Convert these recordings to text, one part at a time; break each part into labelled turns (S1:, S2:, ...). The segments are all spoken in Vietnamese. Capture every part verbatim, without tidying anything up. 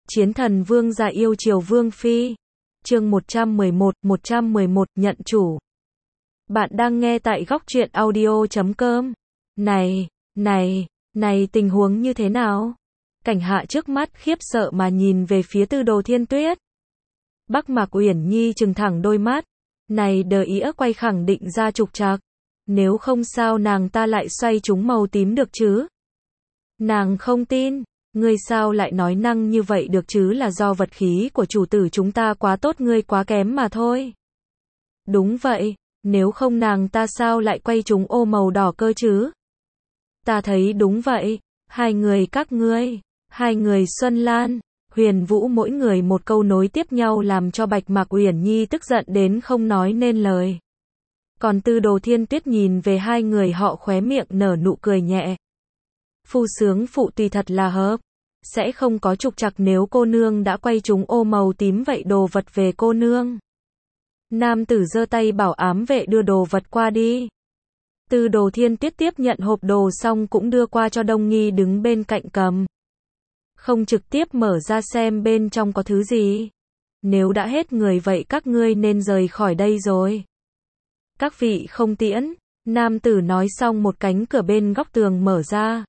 S1: Chiến thần vương gia yêu chiều vương phi. Chương một trăm mười một, một trăm mười một nhận chủ. Bạn đang nghe tại góc truyện audio chấm com. Này, này, này tình huống như thế nào? Cảnh Hạ trước mắt khiếp sợ mà nhìn về phía Tư Đồ Thiên Tuyết. Bắc Mạc Uyển Nhi trừng thẳng đôi mắt. Này đờ ĩa quay khẳng định ra trục trặc. Nếu không sao nàng ta lại xoay chúng màu tím được chứ? Nàng không tin. Ngươi sao lại nói năng như vậy được chứ, là do vật khí của chủ tử chúng ta quá tốt, ngươi quá kém mà thôi. Đúng vậy, nếu không nàng ta sao lại quay chúng ô màu đỏ cơ chứ? Ta thấy đúng vậy, hai người các ngươi, hai người Xuân Lan, Huyền Vũ mỗi người một câu nối tiếp nhau làm cho Bạch Mạc Uyển Nhi tức giận đến không nói nên lời. Còn Tư Đồ Thiên Tuyết nhìn về hai người họ khóe miệng nở nụ cười nhẹ. Phu sướng phụ tùy thật là hợp. Sẽ không có trục trặc nếu cô nương đã quay chúng ô màu tím, vậy đồ vật về cô nương. Nam tử giơ tay bảo ám vệ đưa đồ vật qua đi. Tư Đồ Thiên Tuyết tiếp nhận hộp đồ xong cũng đưa qua cho Đông Nghi đứng bên cạnh cầm. Không trực tiếp mở ra xem bên trong có thứ gì. Nếu đã hết người vậy các ngươi nên rời khỏi đây rồi. Các vị không tiễn. Nam tử nói xong một cánh cửa bên góc tường mở ra.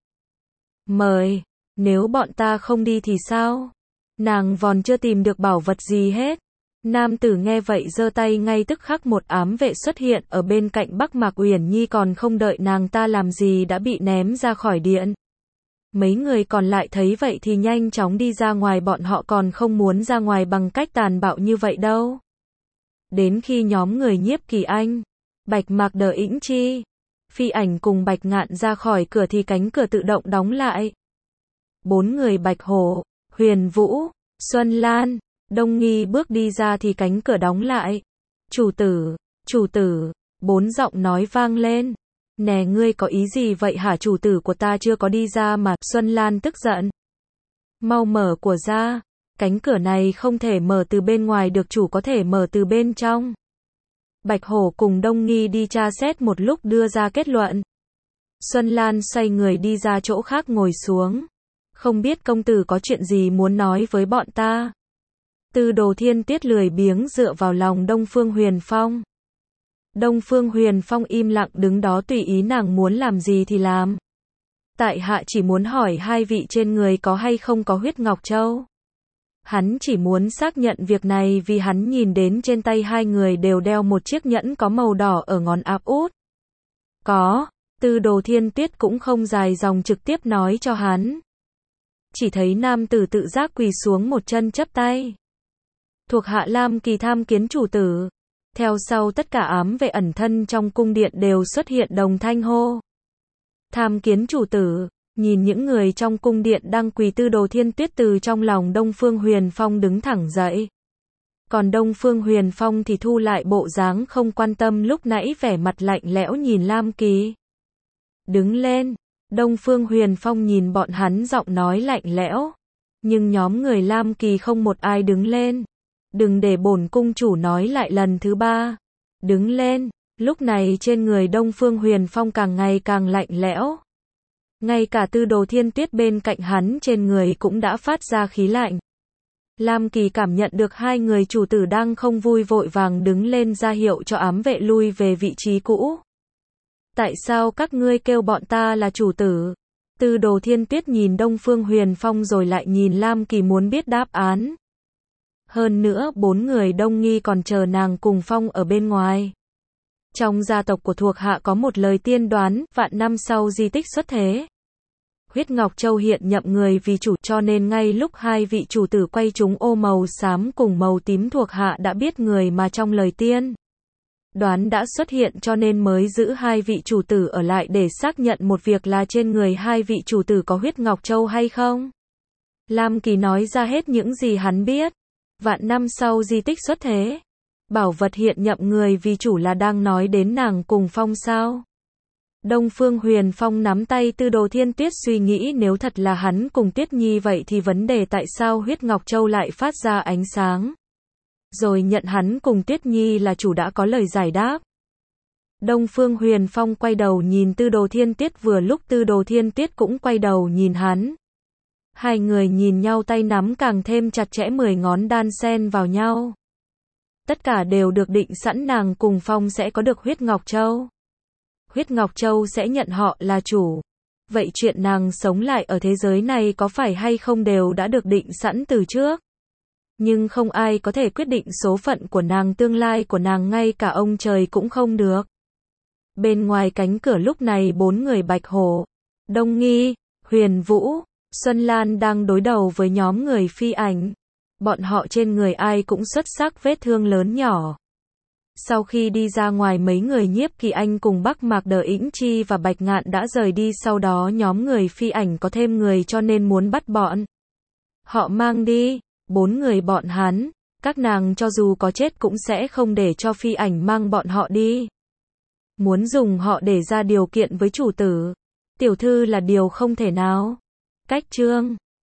S1: Mời. Nếu bọn ta không đi thì sao? Nàng vòn chưa tìm được bảo vật gì hết. Nam tử nghe vậy giơ tay, ngay tức khắc một ám vệ xuất hiện ở bên cạnh Bắc Mạc Uyển Nhi, còn không đợi nàng ta làm gì đã bị ném ra khỏi điện. Mấy người còn lại thấy vậy thì nhanh chóng đi ra ngoài, bọn họ còn không muốn ra ngoài bằng cách tàn bạo như vậy đâu. Đến khi nhóm người Nhiếp Kỳ Anh, Bạch Mạc Đờ Ĩnh Chi, Phi Ảnh cùng Bạch Ngạn ra khỏi cửa thì cánh cửa tự động đóng lại. Bốn người Bạch Hổ, Huyền Vũ, Xuân Lan, Đông Nghi bước đi ra thì cánh cửa đóng lại. Chủ tử, chủ tử, bốn giọng nói vang lên. Nè ngươi có ý gì vậy hả, chủ tử của ta chưa có đi ra mà. Xuân Lan tức giận. Mau mở của ra, cánh cửa này không thể mở từ bên ngoài được, chủ có thể mở từ bên trong. Bạch Hổ cùng Đông Nghi đi tra xét một lúc đưa ra kết luận. Xuân Lan xoay người đi ra chỗ khác ngồi xuống. Không biết công tử có chuyện gì muốn nói với bọn ta? Tư Đồ Thiên Tuyết lười biếng dựa vào lòng Đông Phương Huyền Phong. Đông Phương Huyền Phong im lặng đứng đó tùy ý nàng muốn làm gì thì làm. Tại hạ chỉ muốn hỏi hai vị trên người có hay không có huyết ngọc châu. Hắn chỉ muốn xác nhận việc này vì hắn nhìn đến trên tay hai người đều đeo một chiếc nhẫn có màu đỏ ở ngón áp út. Có, Tư Đồ Thiên Tuyết cũng không dài dòng trực tiếp nói cho hắn. Chỉ thấy nam tử tự giác quỳ xuống một chân chắp tay. Thuộc hạ Lam Kỳ tham kiến chủ tử. Theo sau tất cả ám vệ ẩn thân trong cung điện đều xuất hiện đồng thanh hô. Tham kiến chủ tử. Nhìn những người trong cung điện đang quỳ, Tư Đồ Thiên Tuyết từ trong lòng Đông Phương Huyền Phong đứng thẳng dậy. Còn Đông Phương Huyền Phong thì thu lại bộ dáng không quan tâm lúc nãy, vẻ mặt lạnh lẽo nhìn Lam Kỳ. Đứng lên. Đông Phương Huyền Phong nhìn bọn hắn giọng nói lạnh lẽo. Nhưng nhóm người Lam Kỳ không một ai đứng lên. Đừng để bổn cung chủ nói lại lần thứ ba. Đứng lên. Lúc này trên người Đông Phương Huyền Phong càng ngày càng lạnh lẽo. Ngay cả Tư Đồ Thiên Tuyết bên cạnh hắn trên người cũng đã phát ra khí lạnh. Lam Kỳ cảm nhận được hai người chủ tử đang không vui, vội vàng đứng lên ra hiệu cho ám vệ lui về vị trí cũ. Tại sao các ngươi kêu bọn ta là chủ tử? Tư Đồ Thiên Tuyết nhìn Đông Phương Huyền Phong rồi lại nhìn Lam Kỳ muốn biết đáp án. Hơn nữa bốn người Đông Nghi còn chờ nàng cùng Phong ở bên ngoài. Trong gia tộc của thuộc hạ có một lời tiên đoán, vạn năm sau di tích xuất thế. Huyết Ngọc Châu hiện nhậm người vì chủ, cho nên ngay lúc hai vị chủ tử quay chúng ô màu xám cùng màu tím, thuộc hạ đã biết người mà trong lời tiên đoán đã xuất hiện, cho nên mới giữ hai vị chủ tử ở lại để xác nhận một việc là trên người hai vị chủ tử có huyết ngọc châu hay không. Lam Kỳ nói ra hết những gì hắn biết. Vạn năm sau di tích xuất thế. Bảo vật hiện nhậm người vì chủ là đang nói đến nàng cùng Phong sao? Đông Phương Huyền Phong nắm tay Tư Đồ Thiên Tuyết, suy nghĩ nếu thật là hắn cùng Tuyết Nhi vậy thì vấn đề tại sao huyết ngọc châu lại phát ra ánh sáng. Rồi nhận hắn cùng Tuyết Nhi là chủ đã có lời giải đáp. Đông Phương Huyền Phong quay đầu nhìn Tư Đồ Thiên Tuyết, vừa lúc Tư Đồ Thiên Tuyết cũng quay đầu nhìn hắn. Hai người nhìn nhau tay nắm càng thêm chặt chẽ, mười ngón đan xen vào nhau. Tất cả đều được định sẵn, nàng cùng Phong sẽ có được huyết Ngọc Châu. Huyết Ngọc Châu sẽ nhận họ là chủ. Vậy chuyện nàng sống lại ở thế giới này có phải hay không đều đã được định sẵn từ trước. Nhưng không ai có thể quyết định số phận của nàng, tương lai của nàng, ngay cả ông trời cũng không được. Bên ngoài cánh cửa lúc này bốn người Bạch Hổ, Đông Nghi, Huyền Vũ, Xuân Lan đang đối đầu với nhóm người Phi Ảnh. Bọn họ trên người ai cũng xuất sắc vết thương lớn nhỏ. Sau khi đi ra ngoài, mấy người Nhiếp Kỳ Anh cùng Bắc Mạc Đờ Ĩnh Chi và Bạch Ngạn đã rời đi, sau đó nhóm người Phi Ảnh có thêm người cho nên muốn bắt bọn họ mang đi. Bốn người bọn hắn, các nàng cho dù có chết cũng sẽ không để cho Phi Ảnh mang bọn họ đi. Muốn dùng họ để ra điều kiện với chủ tử, tiểu thư là điều không thể nào. Cách chương